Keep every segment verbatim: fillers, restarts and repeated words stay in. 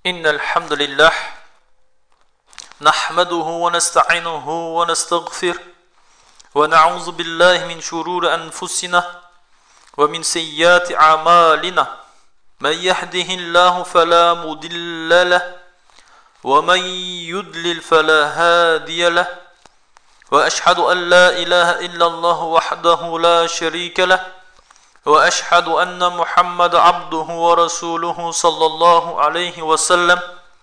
إن الحمد لله نحمده ونستعينه ونستغفر ونعوذ بالله من شرور أنفسنا ومن سيئات أعمالنا من يهده الله فلا مضل له ومن يضلل فلا هادي له وأشهد أن لا إله إلا الله وحده لا شريك له وأشهد أن محمد عبده ورسوله صلى الله عليه وسلم.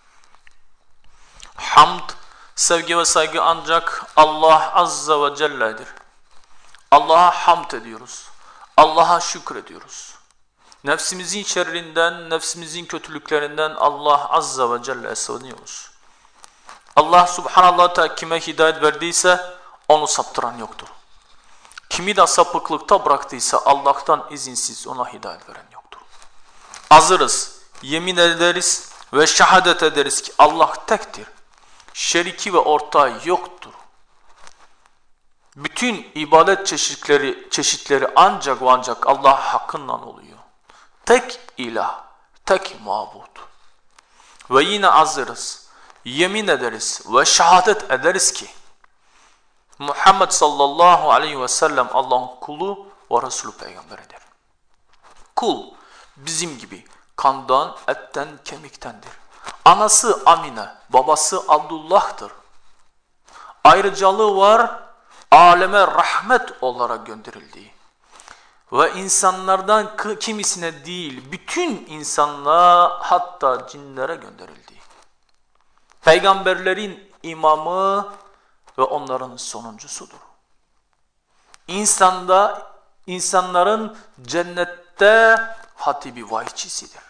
Hamd, sevgi ve saygı ancak Allah Azze ve Celle'dir. Allah'a hamd ediyoruz. Allah'a şükrediyoruz. Nefsimizin şerrinden, nefsimizin kötülüklerinden Allah Azze ve Celle'ye sığınıyoruz. Allah Subhanallah Teala kime hidayet verdiyse onu saptıran yoktur. Kimi de sapıklıkta bıraktıysa Allah'tan izinsiz ona hidayet veren yoktur. Hazırız, yemin ederiz ve şehadet ederiz ki Allah tektir. Şeriki ve ortağı yoktur. Bütün ibadet çeşitleri, çeşitleri ancak ve ancak Allah hakkıyla oluyor. Tek ilah, tek mabut. Ve yine hazırız, yemin ederiz ve şehadet ederiz ki Muhammed sallallahu aleyhi ve sellem Allah'ın kulu ve Resulü peygamberidir. Kul bizim gibi kandan, etten, kemiktendir. Anası Amine, babası Abdullah'tır. Ayrıcalığı var, aleme rahmet olarak gönderildiği. Ve insanlardan kimisine değil, bütün insanlığa hatta cinlere gönderildiği. Peygamberlerin imamı ve onların sonuncusudur. İnsanda, insanların cennette hatibi vahiyçisidir.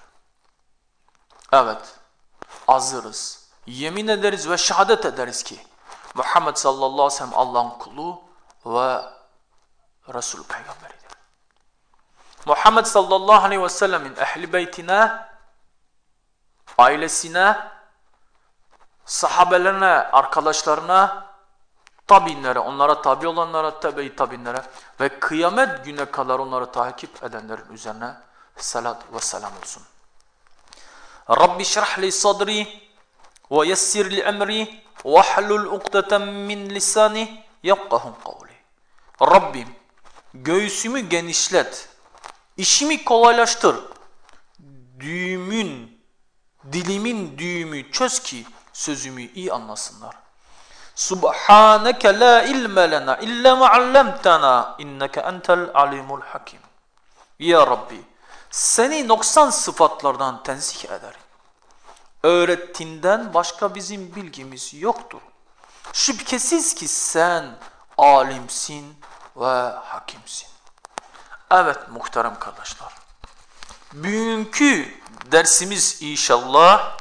Evet, hazırız. Yemin ederiz ve şehadet ederiz ki Muhammed sallallahu aleyhi ve sellem Allah'ın kulu ve Resulü peygamberidir. Muhammed sallallahu aleyhi ve sellemin ehli beytine, ailesine, sahabelerine, arkadaşlarına, tabiinlere, onlara tabi olanlara, tabi tabiinlere ve kıyamet güne kadar onları takip edenlerin üzerine salat ve selam olsun. Rabbi şrah li sadri ve yessir li emri ve hlul ukdeten min lisani yefkahun kavli. Rabbim göğsümü genişlet, işimi kolaylaştır, düğümün, dilimin düğümü çöz ki sözümü iyi anlasınlar. Subhaneke la ilme lena illa ma allamtana inneke entel alimul hakim. Ya Rabbi, seni noksan sıfatlardan tenzih ederim. Öğrettiğinden başka bizim bilgimiz yoktur. Şüphesiz ki sen alimsin ve hakimsin. Evet muhterem kardeşler. Bugünkü dersimiz inşallah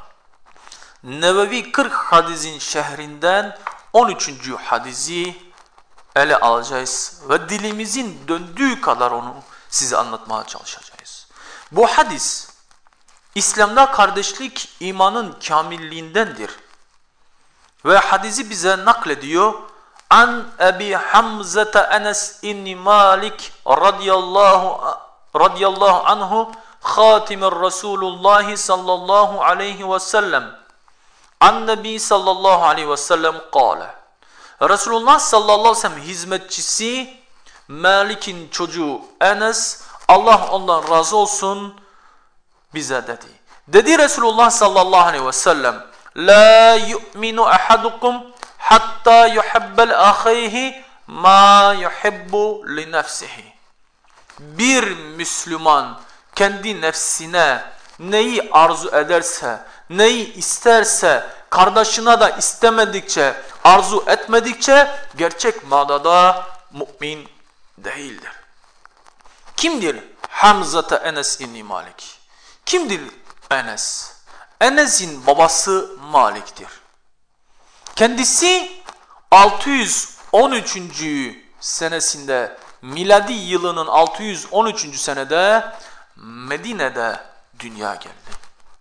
Nebevi kırk hadisin şehrinden on üçüncü hadisi ele alacağız ve dilimizin döndüğü kadar onu size anlatmaya çalışacağız. Bu hadis İslam'da kardeşlik imanın kamilliğindendir. Ve hadisi bize naklediyor. An Ebi Hamzata Enes İbni Malik radıyallahu, radıyallahu anhu Hatimir Resulullah sallallahu aleyhi ve sellem An Nebi sallallahu aleyhi ve sellem kâle. Resulullah sallallahu aleyhi ve sellem hizmetçisi Malik'in çocuğu Enes, Allah ondan razı olsun, bize dedi. Dedi Resulullah sallallahu aleyhi ve sellem, La yu'minu ahadukum hatta yuhibbel ahihi ma yuhibbu li nefsihi. Bir Müslüman kendi nefsine neyi arzu ederse, neyi isterse, kardeşine de istemedikçe, arzu etmedikçe gerçek manada mümin değildir. Kimdir Hamzata Enes İbni Malik? Kimdir Enes? Enes'in babası Malik'tir. Kendisi altı yüz on üçüncü senesinde, miladi yılının altı yüz on üçüncü senede Medine'de dünya geldi.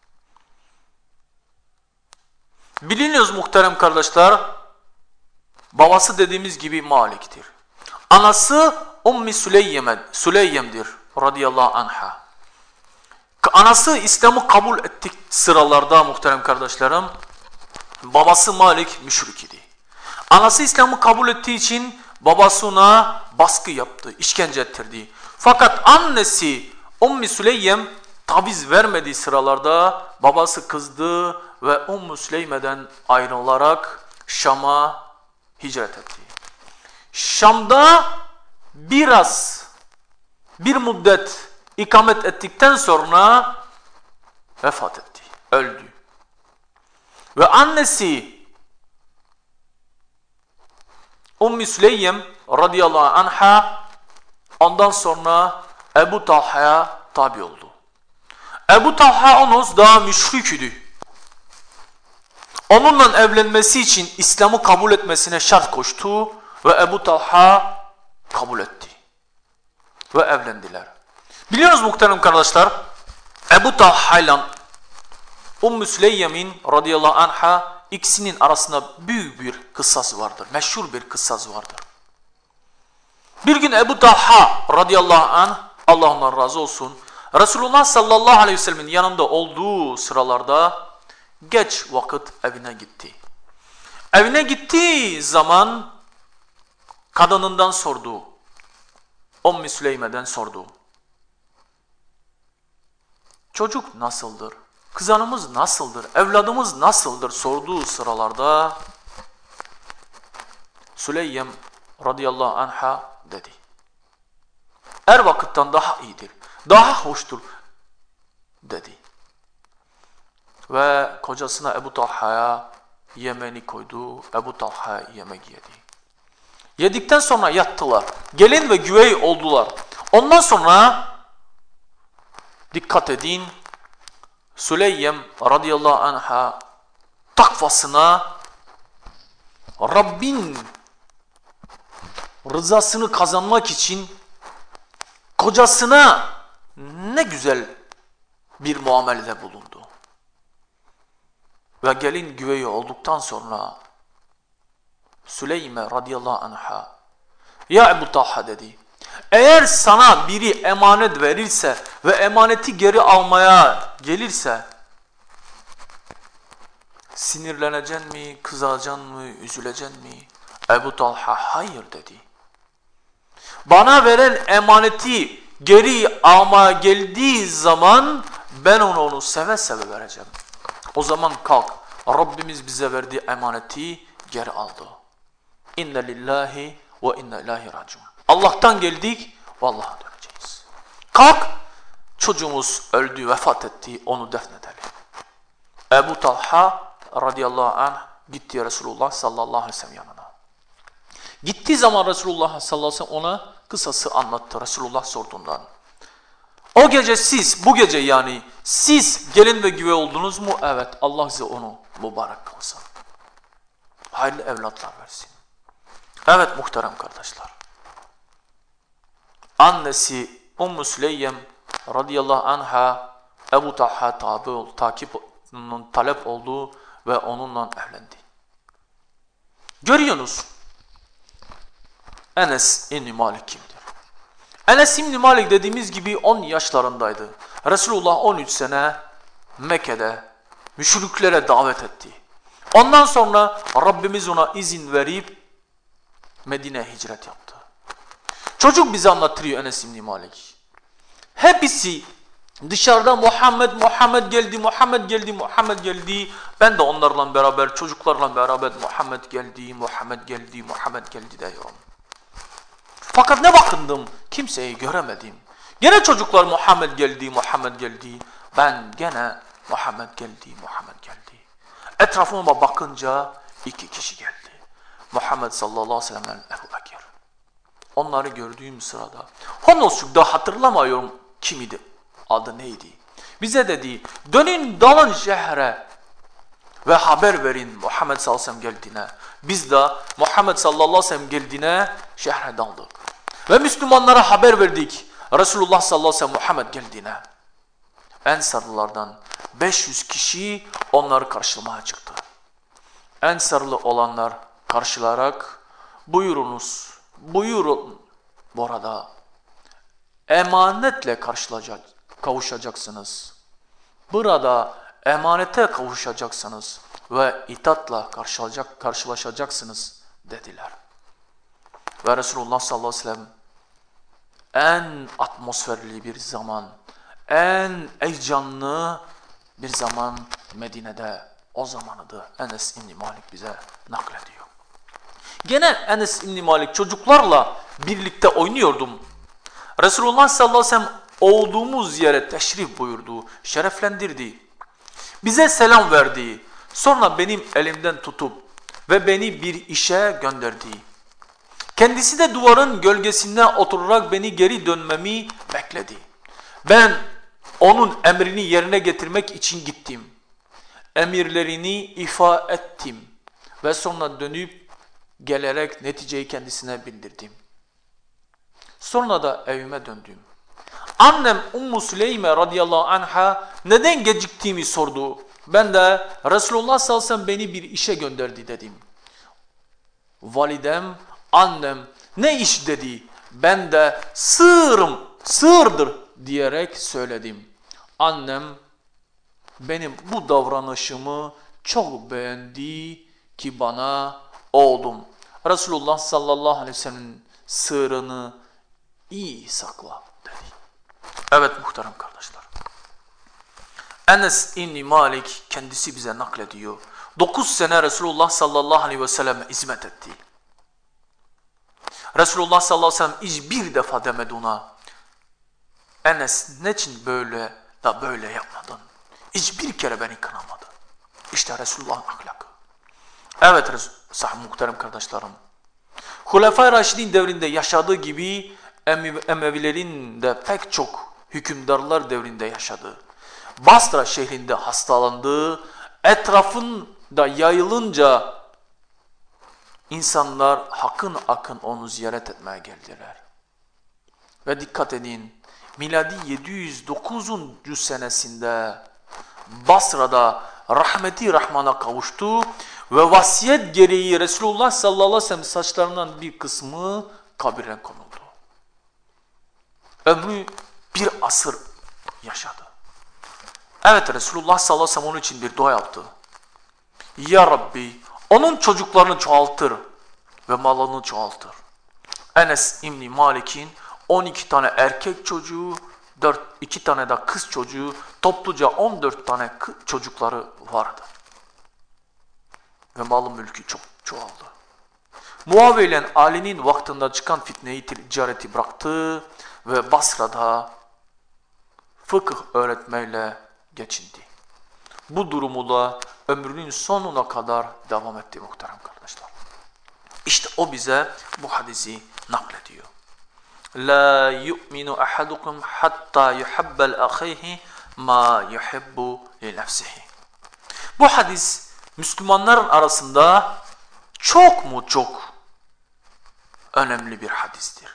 Biliniyoruz muhterem kardeşler, babası dediğimiz gibi Malik'tir. Anası Ummi Süleyyem, Süleyyem'dir radıyallahu anha. anası İslam'ı kabul ettik sıralarda muhterem kardeşlerim. Babası Malik müşrik idi. Anası İslam'ı kabul ettiği için babası ona baskı yaptı, işkence ettirdi. Fakat annesi Ümmü Süleym taviz vermediği sıralarda babası kızdı ve Ümmü Süleyme'den ayrılarak Şam'a hicret etti. Şam'da biraz bir müddet ikamet ettikten sonra vefat etti, öldü. Ve annesi Ümmü Süleym radıyallahu anha ondan sonra Ebu Talha'ya tabi oldu. Ebu Talha onun daha müşrik idi. Onunla evlenmesi için İslam'ı kabul etmesine şart koştu ve Ebu Talha kabul etti. Ve evlendiler. Biliyoruz muhterem kardeşler, Ebu Talha ile Ümmü Süleym'in radıyallahu anha ikisinin arasında büyük bir kıssası vardır. Meşhur bir kıssası vardır. Bir gün Ebu Talha radıyallahu anh, Allah ondan razı olsun, Resulullah sallallahu aleyhi ve sellemin yanında olduğu sıralarda geç vakit evine gitti. Evine gittiği zaman kadınından sordu. Ümmü Süleyme'den sordu. Çocuk nasıldır? Kızanımız nasıldır? Evladımız nasıldır? Sorduğu sıralarda Süleym radıyallahu anha dedi. Her vakitten daha iyidir, daha hoştur dedi. Ve kocasına Ebu Talha'ya yemeğini koydu. Ebu Talha yemek yedi. Yedikten sonra yattılar. Gelin ve güvey oldular. Ondan sonra dikkat edin, Süleym radıyallahu anha takvasına, Rabbin rızasını kazanmak için kocasına ne güzel bir muamelede bulundu. Ve gelin güveyi olduktan sonra Süleyme radıyallahu anha, ya Ebu Talha dedi, eğer sana biri emanet verirse ve emaneti geri almaya gelirse sinirleneceksin mi, kızacaksın mı, üzüleceksin mi? Ebu Talha hayır dedi. Bana veren emaneti geri almaya geldiği zaman ben onu onu seve seve vereceğim. O zaman kalk, Rabbimiz bize verdiği emaneti geri aldı. İnne lillahi ve inne ilahi raciun. Allah'tan geldik ve Allah'a döneceğiz. Kalk, çocuğumuz öldü, vefat etti, onu defnedelim. Ebu Talha radıyallahu anh gitti Resulullah sallallahu aleyhi ve sellem yanına. Gittiği zaman Resulullah sallallahu aleyhi ve sellem ona kısası anlattı Resulullah sorduğundan. O gece siz, bu gece yani siz gelin ve güve oldunuz mu? Evet, Allah size onu mübarek kılsın. Hayırlı evlatlar versin. Evet muhterem kardeşler. Annesi Ümmü Süleym radıyallahu anha Ebu Talha tabi oldu, takip talep oldu ve onunla evlendi. Görüyorsunuz Enes İbn Malik kimdir? Enes İbn Malik dediğimiz gibi on yaşlarındaydı. Resulullah on üç sene Mekke'de müşriklere davet etti. Ondan sonra Rabbimiz ona izin verip Medine'ye hicret yaptı. Çocuk bize anlatıyor Enes İbn Malik. Hepsi dışarıda Muhammed, Muhammed geldi, Muhammed geldi, Muhammed geldi. Ben de onlarla beraber, çocuklarla beraber Muhammed geldi, Muhammed geldi, Muhammed geldi diyorum. Fakat ne bakındım, kimseyi göremedim. Gene çocuklar Muhammed geldi, Muhammed geldi. Ben gene Muhammed geldi, Muhammed geldi. Etrafıma bakınca iki kişi geldi. Muhammed sallallahu aleyhi ve sellem Ebu Bekir. Onları gördüğüm sırada, Honosçuk'ta hatırlamıyorum kim idi, adı neydi. Bize dedi, dönün dalın şehre ve haber verin Muhammed sallallahu aleyhi ve sellem geldiğine. Biz de Muhammed sallallahu aleyhi ve sellem geldiğine şehre daldık. Ve Müslümanlara haber verdik. Resulullah sallallahu aleyhi ve sellem Muhammed geldiğine. Ensarlılardan beş yüz kişi onları karşılamaya çıktı. Ensarlı olanlar karşılayarak buyurunuz, buyurun bu arada emanetle karşılayacak, kavuşacaksınız. burada emanete kavuşacaksınız ve itaatla karşılaşacaksınız dediler. Ve Resulullah sallallahu aleyhi ve sellem en atmosferli bir zaman, en heyecanlı bir zaman Medine'de o zamanıdır. Enes İbni Malik bize naklediyor. Gene Enes İbni Malik çocuklarla birlikte oynuyordum. Resulullah sallallahu aleyhi ve sellem olduğumuz yere teşrif buyurdu, şereflendirdi. Bize selam verdi. Sonra benim elimden tutup ve beni bir işe gönderdi. Kendisi de duvarın gölgesinde oturarak beni geri dönmemi bekledi. Ben onun emrini yerine getirmek için gittim. Emirlerini ifa ettim ve sonra dönüp gelerek neticeyi kendisine bildirdim. Sonra da evime döndüm. Annem Ummu Süleyme radıyallahu anha neden geciktiğimi sordu. Ben de Resulullah sallallahu aleyhi ve sellem beni bir işe gönderdi dedim. Validem, annem ne iş dedi. Ben de sığırım, sığırdır diyerek söyledim. Annem benim bu davranışımı çok beğendi ki bana oğlum Resulullah sallallahu aleyhi ve sellem'in sığırını iyi sakla dedi. Evet muhterem kardeşler. Enes İbni Malik kendisi bize naklediyor. dokuz sene Resulullah sallallahu aleyhi ve selleme hizmet etti. Resulullah sallallahu aleyhi ve sellem hiçbir defa demedi ona, Enes niçin böyle da böyle yapmadın? Hiçbir kere beni kınamadı. İşte Resulullah'ın ahlakı. Evet sahih muhterem kardeşlerim. Hulefai Raşidin devrinde yaşadığı gibi Emevilerin de pek çok hükümdarlar devrinde yaşadı. Basra şehrinde hastalandı. Etrafında yayılınca insanlar akın akın onu ziyaret etmeye geldiler. Ve dikkat edin, miladi yedi yüz dokuzuncu senesinde Basra'da rahmeti Rahman'a kavuştu ve vasiyet gereği Resulullah sallallahu aleyhi ve sellem saçlarından bir kısmı kabire konuldu. Ömrü bir asır yaşadı. Evet Resulullah sallallahu aleyhi ve sellem onun için bir dua yaptı. Ya Rabbi onun çocuklarını çoğaltır ve malını çoğaltır. Enes İbni Malik'in on iki tane erkek çocuğu, dört, iki tane de kız çocuğu, topluca on dört tane çocukları vardı. Ve malı mülkü çok çoğaldı. Muaviye ile Ali'nin vaktinde çıkan fitneyi, ticareti bıraktı ve Basra'da fıkıh öğretmeyle geçindi. Bu durumu da ömrünün sonuna kadar devam etti muhterem kardeşler. İşte o bize bu hadisi naklediyor. La yu'minu ahadukum hatta yuhibba li ma yuhibbu li nefsihi. Bu hadis Müslümanların arasında çok mu çok önemli bir hadistir.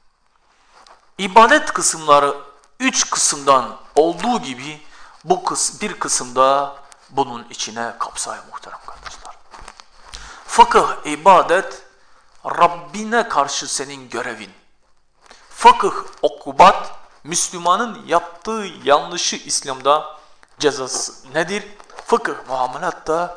İbadet kısımları üç kısımdan olduğu gibi bu kıs bir kısımda bunun içine kapsayıyor muhterem kardeşler. Fıkıh, ibadet Rabbine karşı senin görevin. Fıkıh, okubat Müslümanın yaptığı yanlışı İslam'da cezası nedir? Fıkıh, muamelatta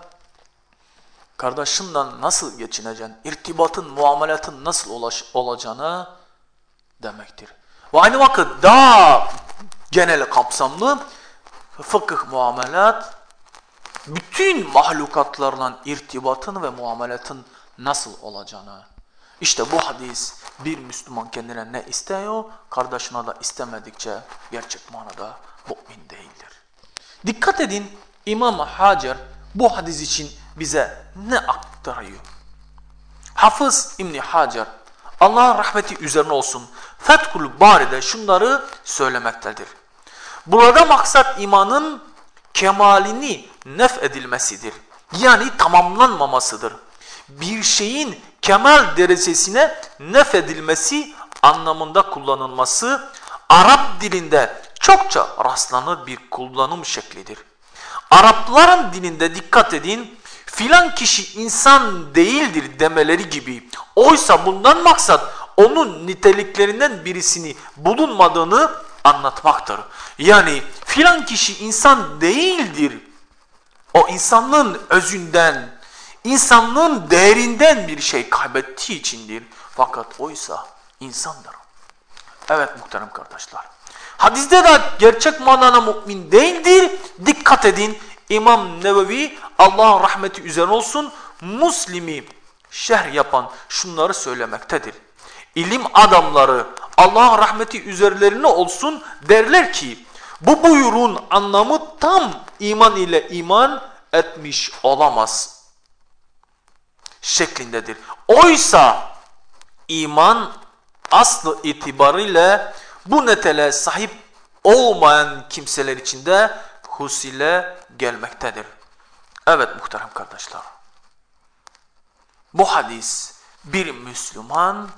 kardeşinle nasıl geçineceksin, irtibatın, muamelatın nasıl olacağını demektir. Ve aynı vakit daha genel kapsamlı fıkıh, muamelat bütün mahlukatlarla irtibatın ve muamelatın nasıl olacağını. İşte bu hadis bir Müslüman kendine ne istiyor, kardeşine de istemedikçe gerçek manada mümin değildir. Dikkat edin İmam Hacer bu hadis için bize ne aktarıyor? Hafız İbni Hacer, Allah'ın rahmeti üzerine olsun, Fethül Bari'de şunları söylemektedir. Burada maksat imanın kemalini nef edilmesidir. Yani tamamlanmamasıdır. Bir şeyin kemal derecesine nef edilmesi anlamında kullanılması Arap dilinde çokça rastlanır bir kullanım şeklidir. Arapların dilinde dikkat edin, filan kişi insan değildir demeleri gibi. Oysa bundan maksat onun niteliklerinden birisini bulunmadığını anlatmaktır. Yani filan kişi insan değildir. O insanlığın özünden, insanlığın değerinden bir şey kaybettiği içindir. Fakat oysa insandır. Evet muhterem kardeşler. Hadiste de gerçek manada mümin değildir. Dikkat edin. İmam Nevevi, Allah'ın rahmeti üzerine olsun, Müslim'i şerh yapan şunları söylemektedir. İlim adamları, Allah'ın rahmeti üzerlerine olsun, derler ki bu buyruğun anlamı tam iman ile iman etmiş olamaz şeklindedir. Oysa iman aslı itibariyle bu niteliğe sahip olmayan kimseler içinde husile gelmektedir. Evet muhterem kardeşler. Bu hadis bir Müslüman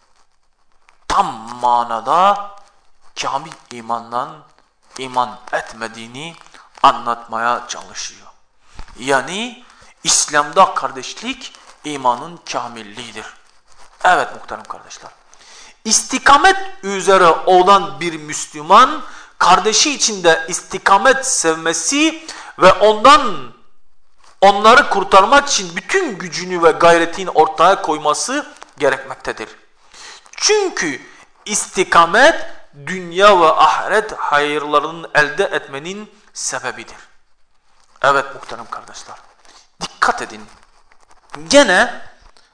tam manada kamil imandan iman etmediğini anlatmaya çalışıyor. Yani İslam'da kardeşlik imanın kamilliğidir. Evet muhterem kardeşler. İstikamet üzere olan bir Müslüman kardeşi içinde istikamet sevmesi ve ondan onları kurtarmak için bütün gücünü ve gayretini ortaya koyması gerekmektedir. Çünkü istikamet dünya ve ahiret hayırlarını elde etmenin sebebidir. Evet muhterem kardeşler. Dikkat edin. Gene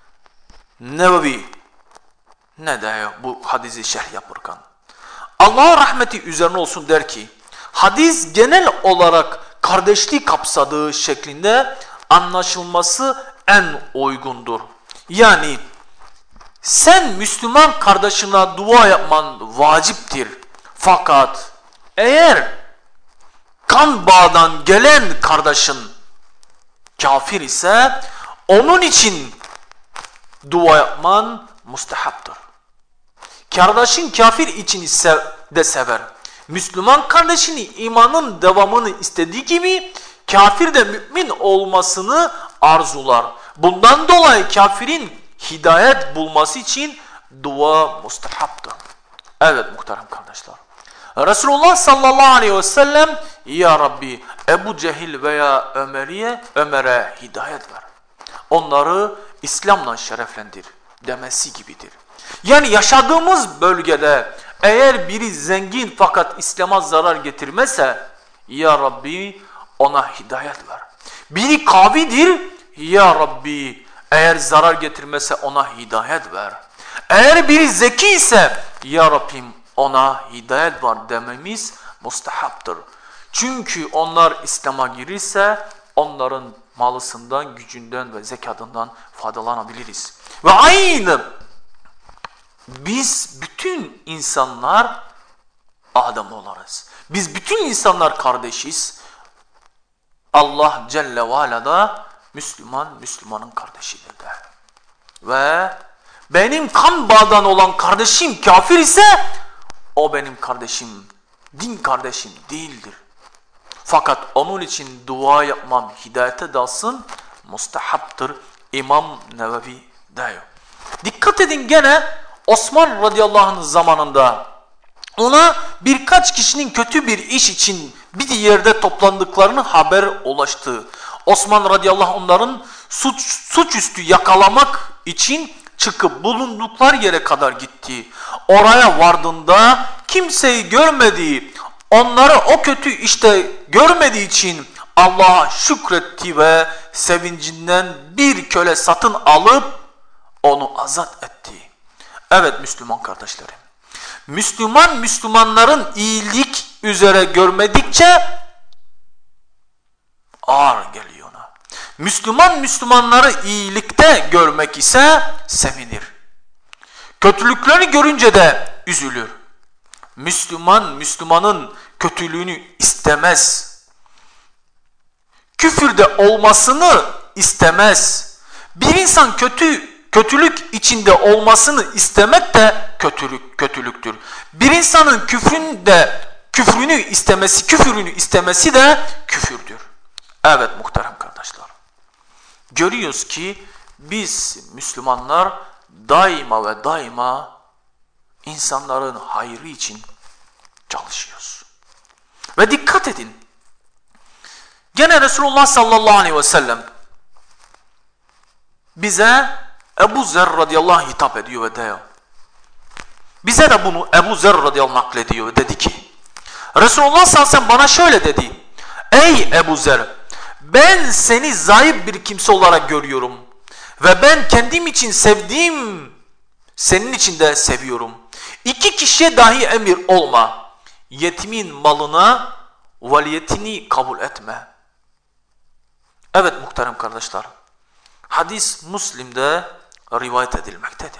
Nevevi ne diyor bu hadisi şerh yaparken? Allah'ın rahmeti üzerine olsun der ki, hadis genel olarak kardeşliği kapsadığı şeklinde anlaşılması en uygundur. Yani sen Müslüman kardeşine dua yapman vaciptir. Fakat eğer kan bağdan gelen kardeşin kafir ise onun için dua yapman mustahaptır. Kardeşin kafir için ise de sever. Müslüman kardeşini imanın devamını istediği gibi kafir de mümin olmasını arzular. Bundan dolayı kafirin hidayet bulması için dua mustahaptır. Evet muhterem kardeşler. Resulullah sallallahu aleyhi ve sellem ya Rabbi Ebu Cehil veya Ömer'e Ömer'e hidayet ver. Onları İslam'la şereflendir demesi gibidir. Yani yaşadığımız bölgede eğer biri zengin fakat İslam'a zarar getirmezse ya Rabbi ona hidayet ver. Biri kavidir ya Rabbi eğer zarar getirmezse ona hidayet ver. Eğer biri zeki ise ya Rabbim ona hidayet var dememiz mustahaptır. Çünkü onlar İslam'a girirse onların malısından, gücünden ve zekatından faydalanabiliriz. Ve aynı biz bütün insanlar Adem olarız. Biz bütün insanlar kardeşiz. Allah Celle ve Ala da Müslüman, Müslümanın kardeşidir de. Ve benim kan bağdan olan kardeşim kafir ise o benim kardeşim, din kardeşim değildir. Fakat onun için dua yapmam hidayete dalsın mustahaptır. İmam Nevevi diyor. Dikkat edin gene Osman radıyallahu anh'ın zamanında ona birkaç kişinin kötü bir iş için bir yerde toplandıklarını haber ulaştı. Osman radıyallahu anh onların suç, suçüstü yakalamak için çıkıp bulundukları yere kadar gitti. Oraya vardığında kimseyi görmediği, onları o kötü işte görmediği için Allah'a şükretti ve sevincinden bir köle satın alıp onu azat etti. Evet Müslüman kardeşlerim. Müslüman Müslümanların iyilik üzere görmedikçe ağır geliyor ona. Müslüman Müslümanları iyilikte görmek ise sevinir. Kötülükleri görünce de üzülür. Müslüman Müslümanın kötülüğünü istemez. Küfürde olmasını istemez. Bir insan kötü kötülük içinde olmasını istemek de kötülük kötülüktür. Bir insanın küfründe küfrünü istemesi, küfürünü istemesi de küfürdür. Evet muhterem kardeşler. Görüyoruz ki biz Müslümanlar daima ve daima insanların hayrı için çalışıyoruz. Ve dikkat edin. Gene Resulullah sallallahu aleyhi ve sellem bize Ebu Zer radıyallahu anh hitap ediyor ve diyor. Bize de bunu Ebu Zer radıyallahu anh naklediyor ve dedi ki Resulullah sallallahu aleyhi ve sellem bana şöyle dedi. Ey Ebu Zer, ben seni zayıf bir kimse olarak görüyorum ve ben kendim için sevdiğim senin için de seviyorum. İki kişiye dahi emir olma. Yetimin malına valiyetini kabul etme. Evet muhterem kardeşler. Hadis Müslim'de rivayet edilmektedir.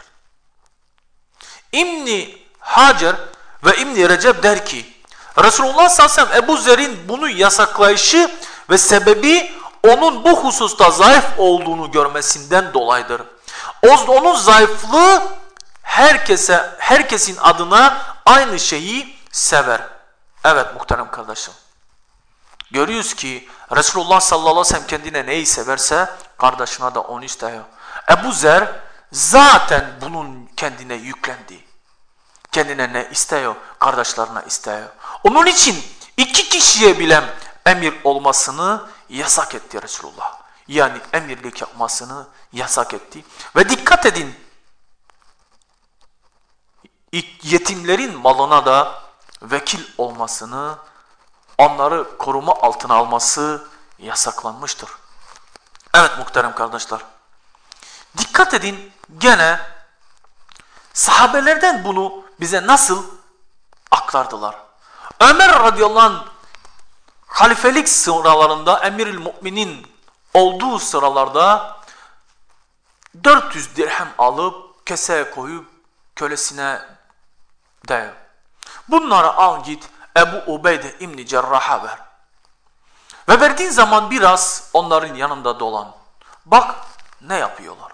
İbn-i Hacer ve İbn-i Recep der ki Resulullah sallallahu aleyhi ve sellem Ebu Zer'in bunu yasaklayışı ve sebebi onun bu hususta zayıf olduğunu görmesinden dolayıdır. Onun zayıflığı herkese, herkesin adına aynı şeyi sever. Evet muhterem kardeşim. Görüyoruz ki Resulullah sallallahu aleyhi ve sellem kendine neyi severse kardeşine de onu istiyor. Ebu Zer zaten bunun kendine yüklendi. Kendine ne istiyor? Kardeşlerine istiyor. Onun için iki kişiye bile emir olmasını yasak etti Resulullah. Yani emirlik yapmasını yasak etti. Ve dikkat edin. Yetimlerin malına da vekil olmasını, onları koruma altına alması yasaklanmıştır. Evet muhterem kardeşler. Dikkat edin gene sahabelerden bunu bize nasıl aktardılar. Ömer radıyallahu anh halifelik sıralarında Emirül Müminin olduğu sıralarda dört yüz dirhem alıp keseye koyup kölesine diyor. Bunları al git Ebu Ubeyde İbn-i Cerrah'a ver. Ve verdiğin zaman biraz onların yanında dolan. Bak ne yapıyorlar.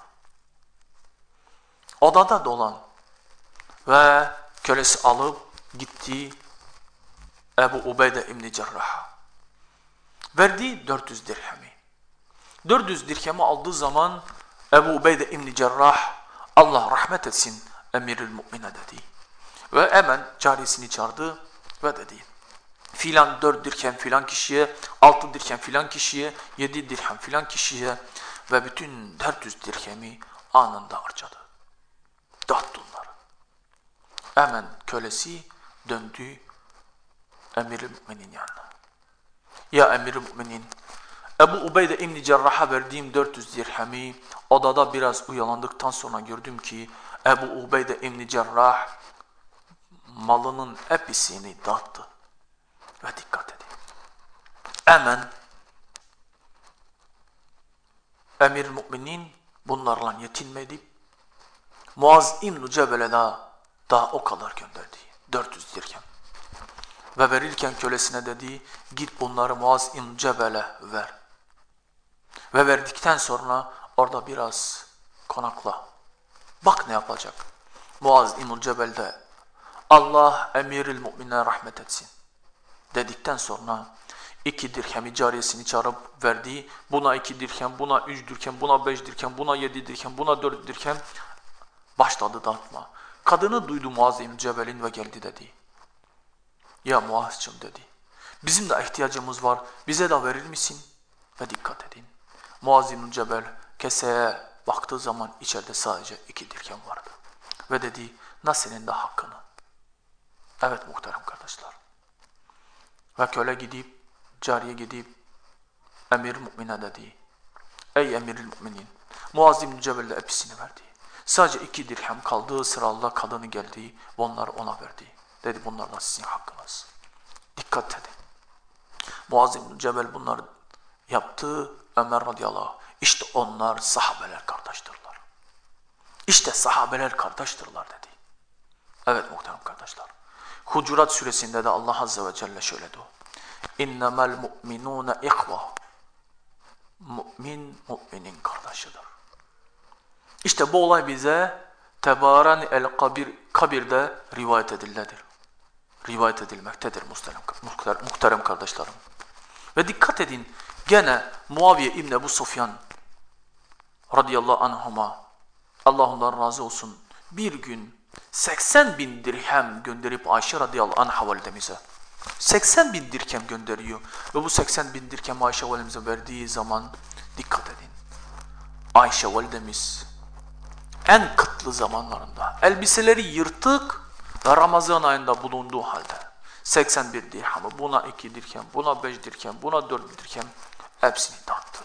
Odada dolan. Ve kölesi alıp gitti Ebu Ubeyde İbn-i Cerrah'a. Verdiği dört yüz dirhemi. dört yüz dirhemi aldığı zaman Ebu Ubeyde İbn-i Cerrah Allah rahmet etsin Emirül Mümine dedi. Ve hemen cariyesini çağırdı ve dedi. Filan dört dirhem filan kişiye, altı dirhem filan kişiye, yedi dirhem filan kişiye ve bütün dört yüz dirhemi anında harcadı. Dağıttı onları. Hemen kölesi döndü Emir-i Müminin yanına. Ya Emir-i Müminin, Ebu Ubeyde İbn-i Cerrah'a verdiğim dört yüz dirhemi odada biraz uyandıktan sonra gördüm ki Ebu Ubeyde İbn-i Cerrah malının hepsini dağıttı. Ve dikkat edin. Hemen Emir-i Müminin bunlarla yetinmedi. Muaz İbn-i Cebel'e daha, daha o kadar gönderdi. dört yüz dirhem. Ve verirken kölesine dedi, git bunları Muaz İbn-i Cebel'e ver. Ve verdikten sonra orada biraz konakla. Bak ne yapacak. Muaz İbn-i Cebel de Allah Emir-i Müminine rahmet etsin dedikten sonra iki dirhemi cariyesini çağırıp verdi. Buna iki dirhem, buna üç dirhem, buna beş dirhem, buna yedi dirhem, buna dört dirhem başladı dağıtma. Kadını duydu Muaz İbn Cebel'in ve geldi dedi. Ya Muaz'cığım dedi. Bizim de ihtiyacımız var. Bize de verir misin? Ve dikkat edin. Muaz İbn Cebel keseye baktığı zaman içeride sadece iki dirhem vardı. Ve dedi, nasıl senin de hakkını? Evet muhterem kardeşler. Ve köle gidip, cariye gidip Emir-i Mü'mine dedi. Ey Emir-i Mü'minin, Muaz İbn Cebel de hepsini verdi. Sadece iki dirhem kaldığı sırada kadını geldi ve onları ona verdi. Dedi bunlar da sizin hakkınız. Dikkat edin. Muaz İbn Cebel bunları yaptı. Ömer radıyallahu anh. İşte onlar sahabeler kardeştirler. İşte sahabeler kardeştirler dedi. Evet muhterem kardeşler. Hucurat suresinde de Allah azze ve celle şöyle diyor. İnnemel mu'minûne ihva. Mü'min, müminin kardeşidir. İşte bu olay bize Tebâren el-Kabir, kabirde rivayet edilmedir. Rivayet edilmektedir muhterem, muhterem kardeşlerim. Ve dikkat edin, gene Muaviye İbn Ebu Sufyan radıyallahu anhuma, Allah ondan razı olsun, bir gün seksen bin dirhem gönderip Ayşe radıyallahu anha validemize. seksen bin dirhem gönderiyor. Ve bu seksen bin dirhem Ayşe validemize verdiği zaman dikkat edin. Ayşe validemiz en kıtlı zamanlarında elbiseleri yırtık ve Ramazan ayında bulunduğu halde seksen bir dirhemı, buna iki dirhem, buna beş dirhem, buna dört dirhem hepsini dağıttı.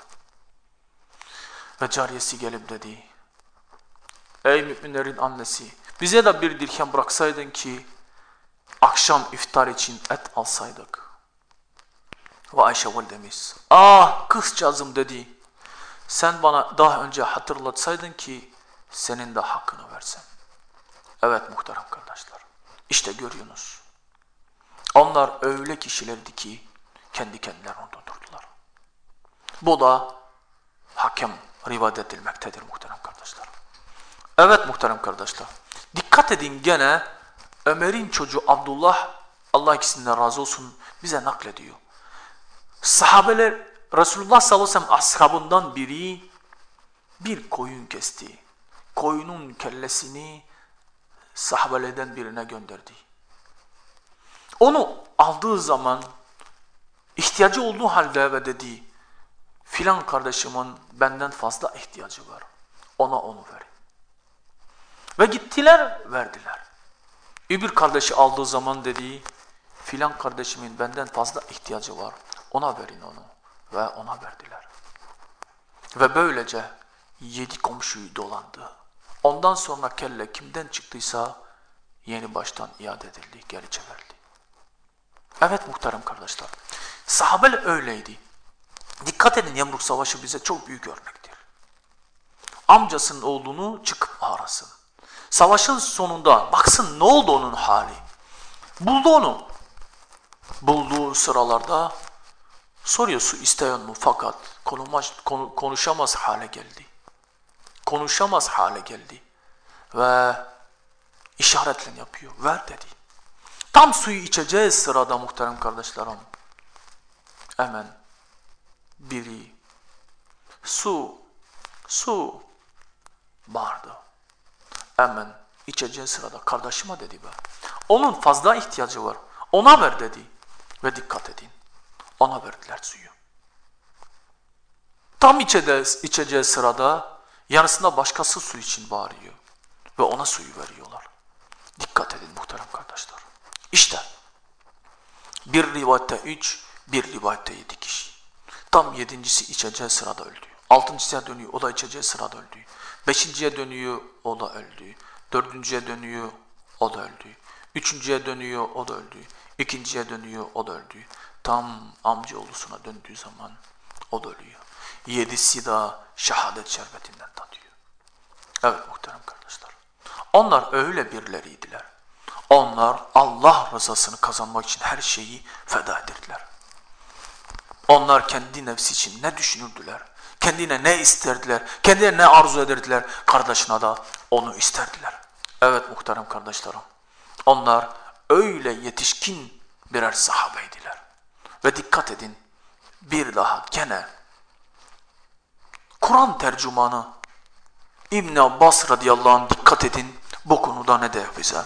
Ve cariyesi gelip dedi, ey müminlerin annesi, bize de bir dirhem bıraksaydın ki akşam iftar için et alsaydık. Ve Ayşe validemiz, ah kızcağızım dedi, sen bana daha önce hatırlatsaydın ki senin de hakkını versem. Evet muhterem kardeşler, işte görüyorsunuz. Onlar öyle kişilerdi ki kendi kendilerine durdurdular. Bu da hakem rivayet edilmektedir muhterem kardeşler. Evet muhterem kardeşler, dikkat edin gene Ömer'in çocuğu Abdullah, Allah ikisinden razı olsun, bize naklediyor. Sahabeler, Resulullah sallallahu aleyhi ve sellem ashabından biri bir koyun kesti. Koyunun kellesini sahabelerden birine gönderdi. Onu aldığı zaman ihtiyacı olduğu halde ve dedi, filan kardeşimin benden fazla ihtiyacı var, ona onu verin. Ve gittiler, verdiler. Öbür kardeşi aldığı zaman dedi, filan kardeşimin benden fazla ihtiyacı var, ona verin onu. Ve ona verdiler. Ve böylece yedi komşuyu dolandı. Ondan sonra kelle kimden çıktıysa yeni baştan iade edildi, geri çevrildi. Evet muhterem kardeşler, sahabeler öyleydi. Dikkat edin, Yemruk Savaşı bize çok büyük örnektir. Amcasının oğlunu çıkıp arasın. Savaşın sonunda baksın ne oldu onun hali. Buldu onu. Bulduğu sıralarda soruyor, su isteyen mi? Fakat konuşamaz, konuşamaz hale geldi. Konuşamaz hale geldi. Ve işaretle yapıyor. Ver dedi. Tam suyu içeceği sırada muhterem kardeşlerim, hemen biri su, su bağırdı. Hemen içeceği sırada kardeşime dedi be. Onun fazla ihtiyacı var. Ona ver dedi. Ve dikkat edin. Ona verdiler suyu. Tam içeceği, içeceği sırada yarısında başkası su için bağırıyor. Ve ona suyu veriyorlar. Dikkat edin muhterem kardeşler. İşte bir rivayette üç, bir rivayette yedi kişi. Tam yedincisi içeceği sırada öldü. Altıncısına dönüyor, o da içeceği sırada öldü. Beşinciye dönüyor, o da öldü. Dördüncüye dönüyor, o da öldü. Üçüncüye dönüyor, o da öldü. İkinciye dönüyor, o da öldü. Tam amcaoğlusuna döndüğü zaman o da ölüyor. Yedisi de şehadet şerbetinden tadıyor. Evet muhterem kardeşler. Onlar öyle birileriydiler. Onlar Allah rızasını kazanmak için her şeyi feda edirdiler. Onlar kendi nefsi için ne düşünürdüler? Kendine ne isterdiler? Kendine ne arzu ederdiler? Kardeşine de onu isterdiler. Evet muhterem kardeşlerim. Onlar öyle yetişkin birer sahabeydiler. Ve dikkat edin, bir daha gene Kur'an tercümanı İbn Abbas radıyallahu anh dikkat edin bu konuda ne der bize?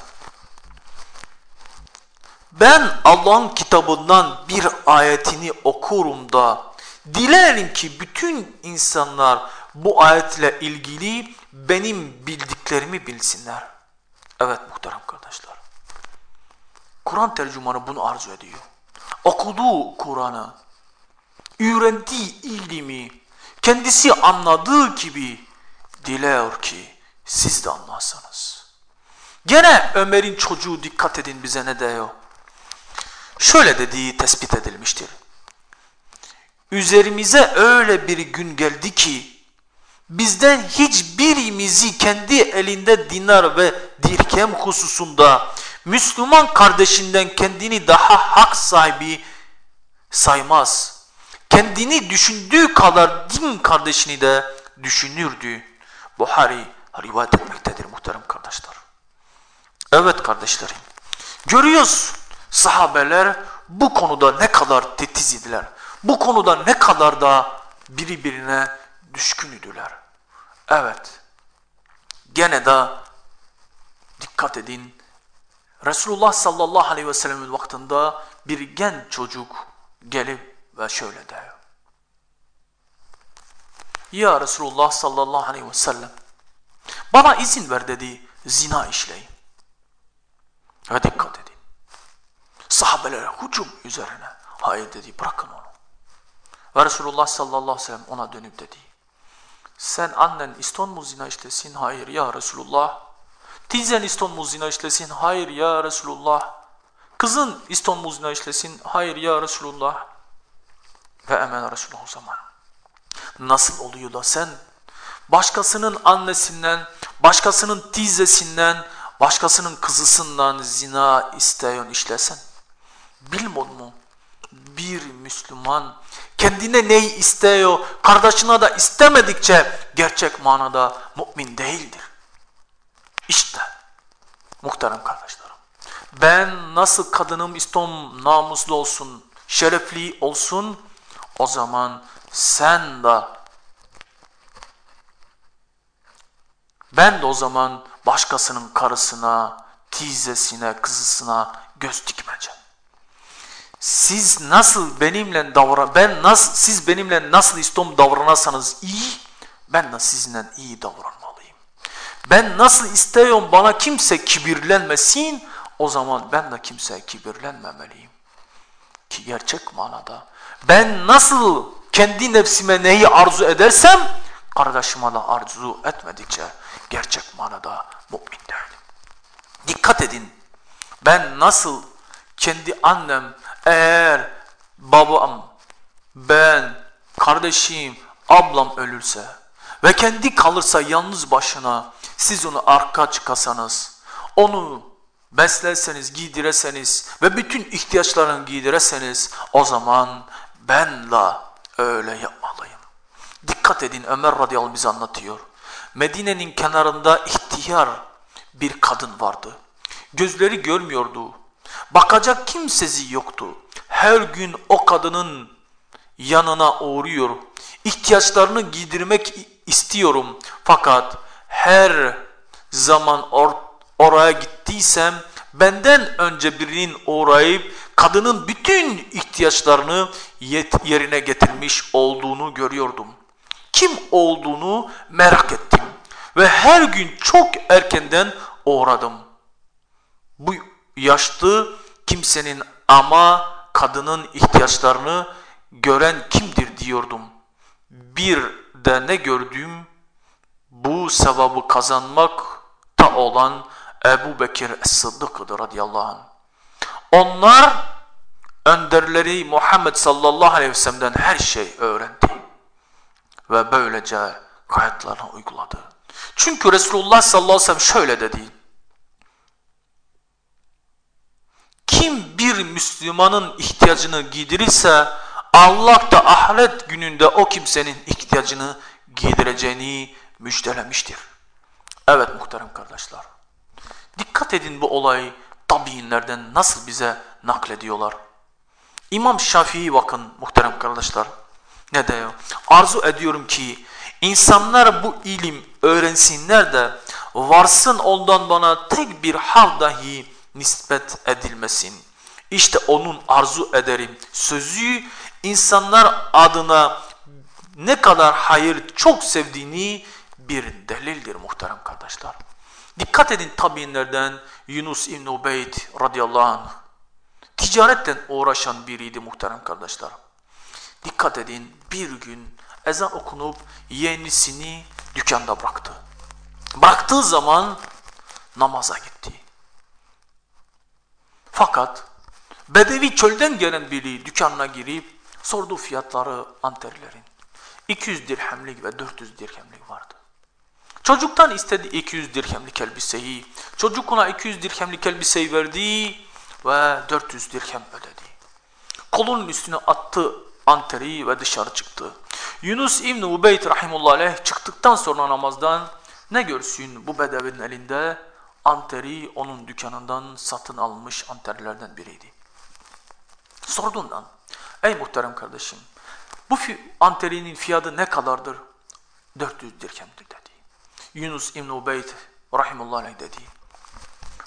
Ben Allah'ın kitabından bir ayetini okurum da dilerim ki bütün insanlar bu ayetle ilgili benim bildiklerimi bilsinler. Evet muhterem kardeşler. Kur'an tercümanı bunu arzu ediyor. Okuduğu Kur'an'ı, öğrendiği ilmi, kendisi anladığı gibi diler ki siz de anlarsanız. Gene Ömer'in çocuğu dikkat edin bize ne diyor. Şöyle dediği tespit edilmiştir. Üzerimize öyle bir gün geldi ki bizden hiçbirimizi kendi elinde dinar ve dirhem hususunda Müslüman kardeşinden kendini daha hak sahibi saymaz. Kendini düşündüğü kadar din kardeşini de düşünürdü. Buhari rivayet etmektedir muhterem kardeşler. Evet kardeşlerim, görüyoruz sahabeler bu konuda ne kadar titiz idiler. Bu konuda ne kadar da birbirine düşkün idiler. Evet, gene de Dikkat edin. Resulullah sallallahu aleyhi ve sellem'in vaktinde bir genç çocuk gelip ve şöyle diyor. Ya Resulullah sallallahu aleyhi ve sellem, bana izin ver dedi, zina işleyin. Ve dikkat edin. Sahabelere hücum üzerine. Hayır dedi, bırakın onu. Ve Resulullah sallallahu aleyhi ve sellem ona dönüp dedi. Sen annen iston mu zina işlesin? Hayır ya Resulullah. Tizen iston mu zina işlesin? Hayır ya Resulullah. Kızın iston mu zina işlesin? Hayır ya Resulullah. Ve hemen Resulullah o zaman. Nasıl oluyor da sen başkasının annesinden, başkasının teyzesinden, başkasının kızısından zina isteyen işlesen? Bilmiyor mu? Bir Müslüman kendine neyi istiyor, kardeşine de istemedikçe gerçek manada mümin değildir. İşte muhterem kardeşlerim, ben nasıl kadınım istom namuslu olsun, şerefli olsun, o zaman sen de, ben de o zaman başkasının karısına, teyzesine, kızısına göz dikmeyeceğim. Siz nasıl benimle davran, ben nasıl, siz benimle nasıl istom davranırsanız iyi, ben de sizinle iyi davranmalıyım. Ben nasıl istiyorum bana kimse kibirlenmesin, o zaman ben de kimseye kibirlenmemeliyim. Ki gerçek manada ben nasıl kendi nefsime neyi arzu edersem, kardeşime de arzu etmedikçe gerçek manada mümin değilim. Dikkat edin, ben nasıl kendi annem, eğer babam, ben, kardeşim, ablam ölürse ve kendi kalırsa yalnız başına, siz onu arka çıkasanız, onu beslerseniz, giydireseniz ve bütün ihtiyaçlarını giydireseniz, o zaman ben de öyle yapmalıyım. Dikkat edin, Ömer radıyallahu anh bize anlatıyor. Medine'nin kenarında ihtiyar bir kadın vardı. Gözleri görmüyordu. Bakacak kimsesi yoktu. Her gün o kadının yanına uğruyor. İhtiyaçlarını giydirmek istiyorum. Fakat her zaman or oraya gittiysem benden önce birinin uğrayıp kadının bütün ihtiyaçlarını yerine getirmiş olduğunu görüyordum. Kim olduğunu merak ettim ve her gün çok erkenden uğradım. Bu yaşlı kimsenin ama kadının ihtiyaçlarını gören kimdir diyordum. Bir de ne gördüm? Bu sevabı kazanmakta olan Ebu Bekir Es-Sıddık'dır radıyallahu anh. Onlar önderleri Muhammed sallallahu aleyhi ve sellem'den her şey öğrendi. Ve böylece hayatlarına uyguladı. Çünkü Resulullah sallallahu aleyhi ve sellem şöyle dedi. Kim bir Müslümanın ihtiyacını giydirirse Allah da ahiret gününde o kimsenin ihtiyacını giydireceğini müjdelemiştir. Evet muhterem kardeşler. Dikkat edin bu olayı tabiinlerden nasıl bize naklediyorlar. İmam Şafii bakın muhterem kardeşler. Ne diyor? Arzu ediyorum ki insanlar bu ilim öğrensinler de varsın ondan bana tek bir hal dahi nispet edilmesin. İşte onun arzu ederim sözü insanlar adına ne kadar hayır çok sevdiğini bir delildir muhterem kardeşler. Dikkat edin tabiinlerden Yunus İbn Ubeyd radıyallahu anh ticaretten uğraşan biriydi muhterem kardeşler. Dikkat edin bir gün ezan okunup yeğenisini dükkanda bıraktı. Bıraktığı zaman namaza gitti. Fakat Bedevi çölden gelen biri dükkanına girip sordu fiyatları anterlerin. iki yüz dirhemlik ve dört yüz dirhemlik vardı. Çocuktan istedi iki yüz dirhemlik elbiseyi. Çocuk ona iki yüz dirhemlik elbiseyi verdi ve dört yüz dirhem ödedi. Kolunun üstüne attı anteri ve dışarı çıktı. Yunus İbn Ubeyd rahimullah aleyh çıktıktan sonra namazdan ne görsün bu bedevinin elinde anteri onun dükkanından satın almış anterlerden biriydi. Sorduğundan ey muhterem kardeşim bu anterinin fiyatı ne kadardır? dört yüz dirhemdir dedi. Yunus İbn Ubeyd rahimullah aleyh dedi.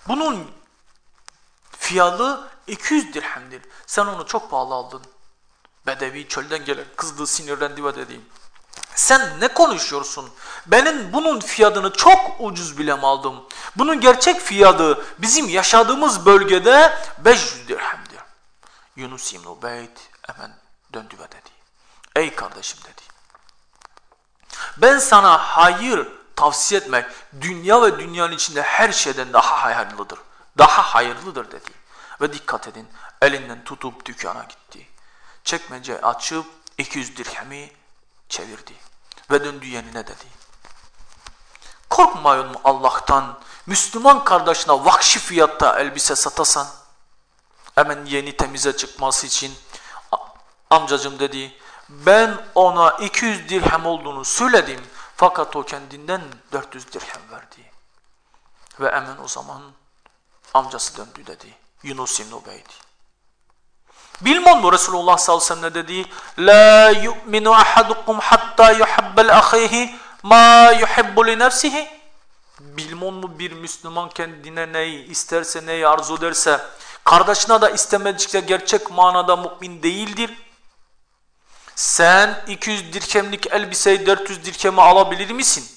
Bunun fiyatı iki yüz dirhemdir. Sen onu çok pahalı aldın. Bedevi çölden gelen kızdı, sinirlendi ve dedi: sen ne konuşuyorsun? Benim bunun fiyatını çok ucuz bile aldım. Bunun gerçek fiyatı bizim yaşadığımız bölgede beş yüz dirhemdir. Yunus İbn Ubeyd hemen döndü ve dedi: ey kardeşim dedi, ben sana hayır tavsiye etmek dünya ve dünyanın içinde her şeyden daha hayırlıdır. Daha hayırlıdır dedi. Ve dikkat edin, elinden tutup dükkana gitti. Çekmece açıp iki yüz dirhemi çevirdi. Ve döndü yenine dedi: korkmayın mu Allah'tan, Müslüman kardeşine vahşi fiyatta elbise satasan? Hemen yeni temize çıkması için amcacım dedi, ben ona iki yüz dirhem olduğunu söyledim fakat o kendinden dört yüz dirhem verdi. Ve hemen o zaman amcası döndü dedi, Yunus İbn Ubeyd. Bilmem mi Resulullah sallallahu aleyhi ve sellem ne dedi? La yu'minu ahadukum hatta yuhibbel ahihi ma yuhibbu li nefsihi. Bilmem mi bir Müslüman kendine neyi isterse, neyi arzu ederse, kardeşine de istemedikçe gerçek manada mümin değildir. Sen iki yüz dirhemlik elbiseyi dört yüz dirheme alabilir misin?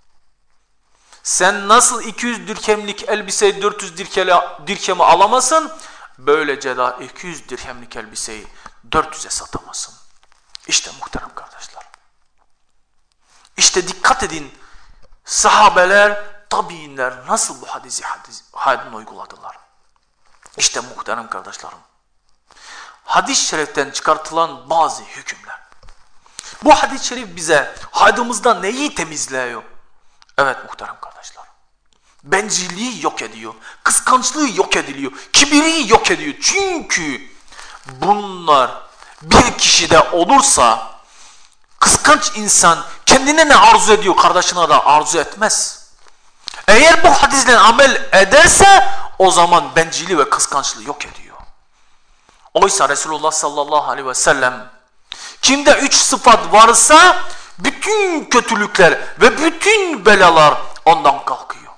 Sen nasıl iki yüz dirhemlik elbiseyi dört yüz dirheme alamazsın? Böylece de iki yüz dirhemlik elbiseyi dört yüze satamazsın. İşte muhterem kardeşler. İşte dikkat edin, sahabeler, tabiinler nasıl bu hadisi hadini uyguladılar. İşte muhterem kardeşlerim, hadis-i şeriften çıkartılan bazı hükümler. Bu hadis-i şerif bize haydımızda neyi temizliyor? Evet muhterem kardeşler, bencilliği yok ediyor, kıskançlığı yok ediliyor, kibiri yok ediyor. Çünkü bunlar bir kişide olursa, kıskanç insan kendine ne arzu ediyor, kardeşine de arzu etmez. Eğer bu hadisle amel ederse o zaman bencilliği ve kıskançlığı yok ediyor. Oysa Resulullah sallallahu aleyhi ve sellem kimde üç sıfat varsa bütün kötülükler ve bütün belalar ondan kalkıyor.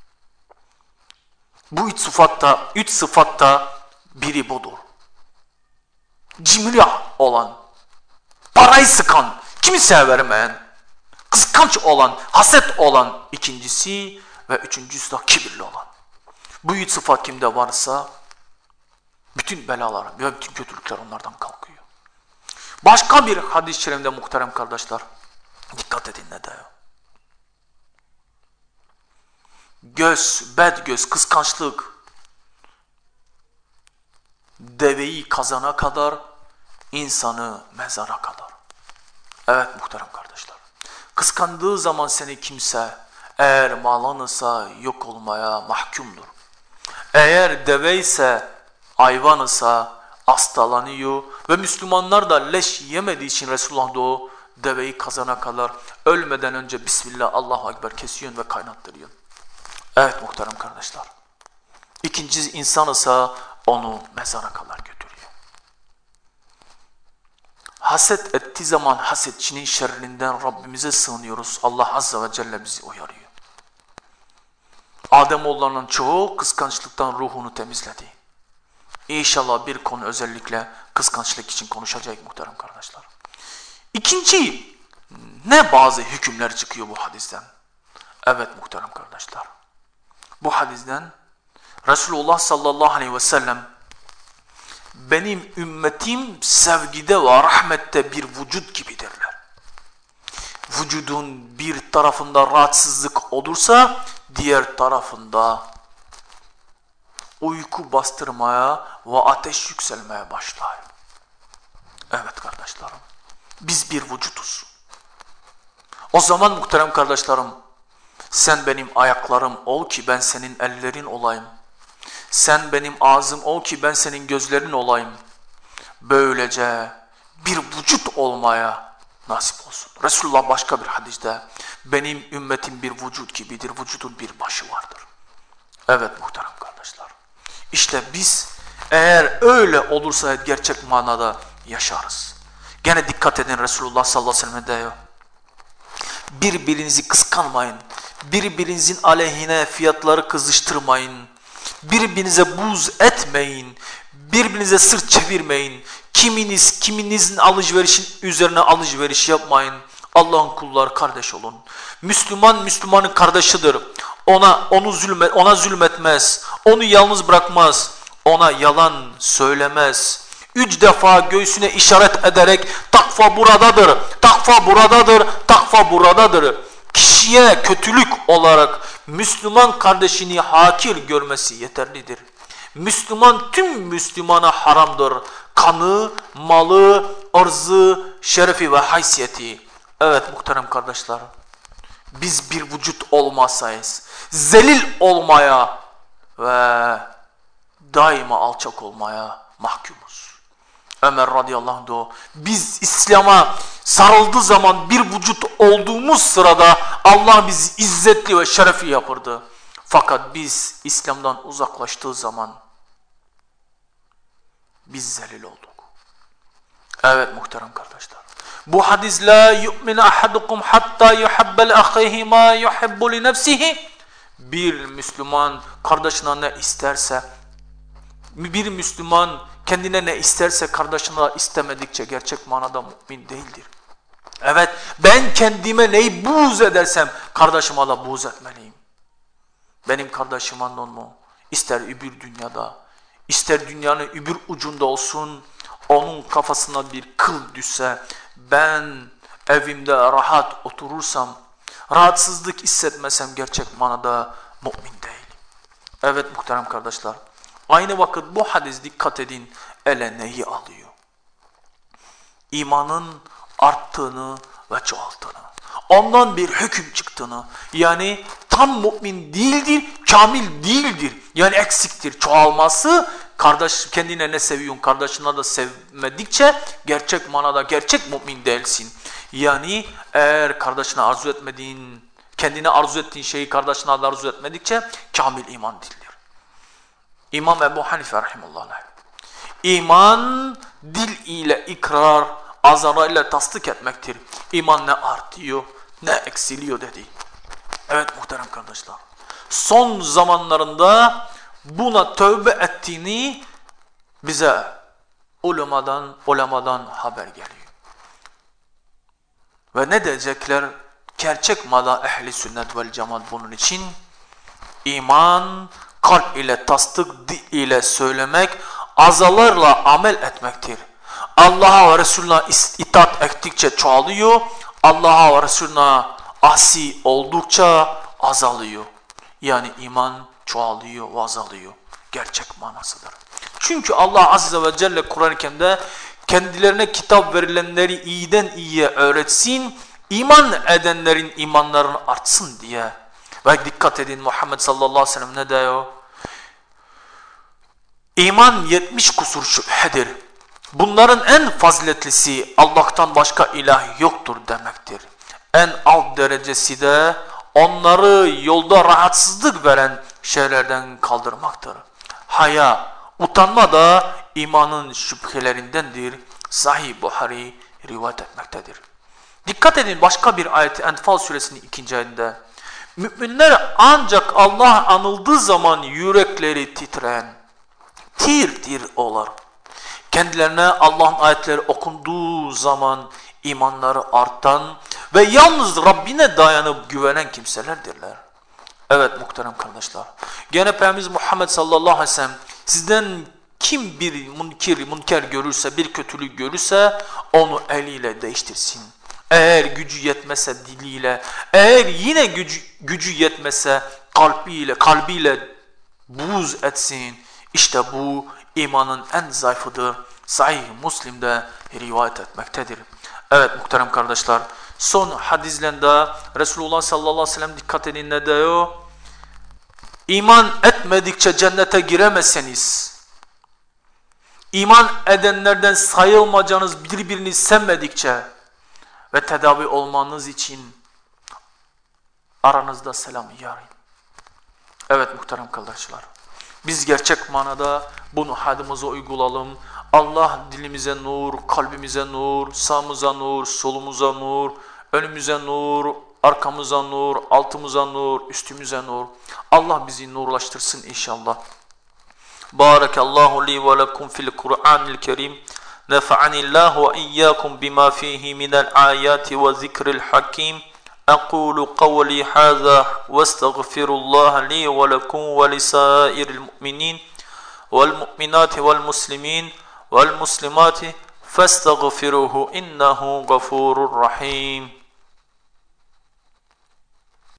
Bu üç sıfatta, üç sıfatta biri budur. Cimri olan, parayı sıkan, kimseye vermeyen, kıskanç olan, haset olan ikincisi ve üçüncüsü de kibirli olan. Bu üç sıfat kimde varsa bütün belalar ve bütün kötülükler onlardan kalkıyor. Başka bir hadis-i şerifte muhterem kardeşler, dikkat edin ne diyor? Göz, bed göz, kıskançlık deveyi kazana kadar, insanı mezara kadar. Evet muhterem kardeşler, kıskandığı zaman seni kimse, eğer malınsa yok olmaya mahkumdur. Eğer deve ise, hayvan ise hastalanıyor ve Müslümanlar da leş yemediği için Resulullah da o deveyi kazana kadar ölmeden önce Bismillah Allahu Ekber kesiyor ve kaynattırıyor. Evet muhterem kardeşler, İkinci insan ise onu mezara kadar götürüyor. Haset ettiği zaman hasetçinin şerrinden Rabbimize sığınıyoruz. Allah Azze ve Celle bizi uyarıyor. Ademoğullarının çoğu kıskançlıktan ruhunu temizledi. İnşallah bir konu özellikle kıskançlık için konuşacak muhterem kardeşler. İkinci, ne bazı hükümler çıkıyor bu hadisten? Evet muhterem kardeşler, bu hadisten Resulullah sallallahu aleyhi ve sellem benim ümmetim sevgide ve rahmette bir vücut gibidirler. Vücudun bir tarafında rahatsızlık olursa diğer tarafında uyku bastırmaya ve ateş yükselmeye başlar. Evet kardeşlerim, biz bir vücutuz. O zaman muhterem kardeşlerim, sen benim ayaklarım ol ki ben senin ellerin olayım. Sen benim ağzım ol ki ben senin gözlerin olayım. Böylece bir vücut olmaya nasip olsun. Resulullah başka bir hadiste benim ümmetim bir vücut gibidir, vücudun bir başı vardır. Evet muhterem kardeşler, İşte biz eğer öyle olursa gerçek manada yaşarız. Gene dikkat edin, Resulullah sallallahu aleyhi ve sellem diyor, birbirinizi kıskanmayın, birbirinizin aleyhine fiyatları kızıştırmayın. Birbirinize buğz etmeyin. Birbirinize sırt çevirmeyin. Kiminiz kiminizin alışverişin üzerine alışveriş yapmayın. Allah'ın kulları kardeş olun. Müslüman Müslümanın kardeşidir. Ona onu zulmet ona zulmetmez. Onu yalnız bırakmaz. Ona yalan söylemez. Üç defa göğsüne işaret ederek takva buradadır. Takva buradadır. Takva buradadır. Kişiye kötülük olarak Müslüman kardeşini hakir görmesi yeterlidir. Müslüman tüm Müslümana haramdır. Kanı, malı, ırzı, şerefi ve haysiyeti. Evet muhterem kardeşler. Biz bir vücut olmasayız, zelil olmaya ve daima alçak olmaya mahkumuz. Ömer radıyallahu anh biz İslam'a sarıldığı zaman bir vücut olduğumuz sırada Allah bizi izzetli ve şerefli yapırdı. Fakat biz İslam'dan uzaklaştığı zaman biz zelil olduk. Evet muhterem kardeşler. Bu hadis la yu'minu ahadukum hatta yuhibbe li ahihi ma yuhibbu li nefsihi. Bir Müslüman kardeşine ne isterse, bir Müslüman kendine ne isterse kardeşine istemedikçe gerçek manada mümin değildir. Evet, ben kendime neyi buğz edersem kardeşime de buğz etmeliyim. Benim kardeşim anon mu? İster öbür dünyada, ister dünyanın öbür ucunda olsun, onun kafasına bir kıl düşse, ben evimde rahat oturursam, rahatsızlık hissetmesem gerçek manada mümin değilim. Evet muhterem kardeşler, aynı vakit bu hadis dikkat edin, ele neyi alıyor? İmanın arttığını ve çoğalttığını, ondan bir hüküm çıktığını, yani tam mümin değildir, kamil değildir, yani eksiktir, çoğalması, kardeş kendine ne seviyorsun, kardeşine de sevmedikçe gerçek manada gerçek mümin değilsin. Yani eğer kardeşine arzu etmediğin, kendine arzu ettiğin şeyi kardeşine arzu etmedikçe kamil iman değildir. İmam Ebu Hanife rahimahullah. İman dil ile ikrar, azara ile tasdik etmektir. İman ne artıyor ne eksiliyor dedi. Evet muhterem kardeşler. Son zamanlarında buna tövbe ettiğini bize ulemadan, ulemadan haber geliyor. Ve ne diyecekler? Gerçek mada ehli sünnet vel cemaat bunun için iman kalp ile tasdik, dil ile söylemek, azalarla amel etmektir. Allah'a ve Resulüne itaat ettikçe çoğalıyor, Allah'a ve Resulüne asi oldukça azalıyor. Yani iman çoğalıyor ve azalıyor. Gerçek manasıdır. Çünkü Allah Azze ve Celle Kur'an-ı Kerim'de kendilerine kitap verilenleri iyiden iyiye öğretsin, iman edenlerin imanlarını artsın diye. Ve dikkat edin Muhammed sallallahu aleyhi ve sellem ne diyor? İman yetmiş kusur şüphedir. Bunların en faziletlisi Allah'tan başka ilah yoktur demektir. En alt derecesi de onları yolda rahatsızlık veren şeylerden kaldırmaktır. Haya, utanma da imanın şüphelerindendir. Sahih Buhari rivayet etmektedir. Dikkat edin başka bir ayet Enfal suresinin ikinci ayetinde. Müminler ancak Allah anıldığı zaman yürekleri titreyen, tir tir olur. Kendilerine Allah'ın ayetleri okunduğu zaman imanları artan ve yalnız Rabbine dayanıp güvenen kimselerdirler. Evet muhterem kardeşler. Gene Peygamberimiz Muhammed sallallahu aleyhi ve sellem sizden kim bir munkir, münker görürse, bir kötülük görürse onu eliyle değiştirsin. Eğer gücü yetmese diliyle, eğer yine gücü, gücü yetmese kalbiyle, kalbiyle buğz etsin. İşte bu imanın en zayıfıdır. Sahih Müslim'de rivayet etmektedir. Evet muhterem kardeşler, son hadislerinde Resulullah sallallahu aleyhi ve sellem dikkat edin ne diyor? İman etmedikçe cennete giremezseniz, iman edenlerden sayılmayacağınız birbirini sevmedikçe ve tedavi olmanız için aranızda selam yarayın. Evet muhterem kardeşler, biz gerçek manada bunu hayatımıza uygulayalım. Allah dilimize nur, kalbimize nur, sağımıza nur, solumuza nur, önümüze nur, arkamıza nur, altımıza nur, üstümüze nur. Allah bizi nurlaştırsın inşallah. Barakallahu li ve lekum fil Kur'anil Kerim. Nefa'anillahu ve iyyakum bima fihi minel ayati ve zikril hakim. أقول قولي هذا واستغفر الله لي ولكم ولسائر المؤمنين والمؤمنات والمسلمين والمسلمات فاستغفروه إنه غفور رحيم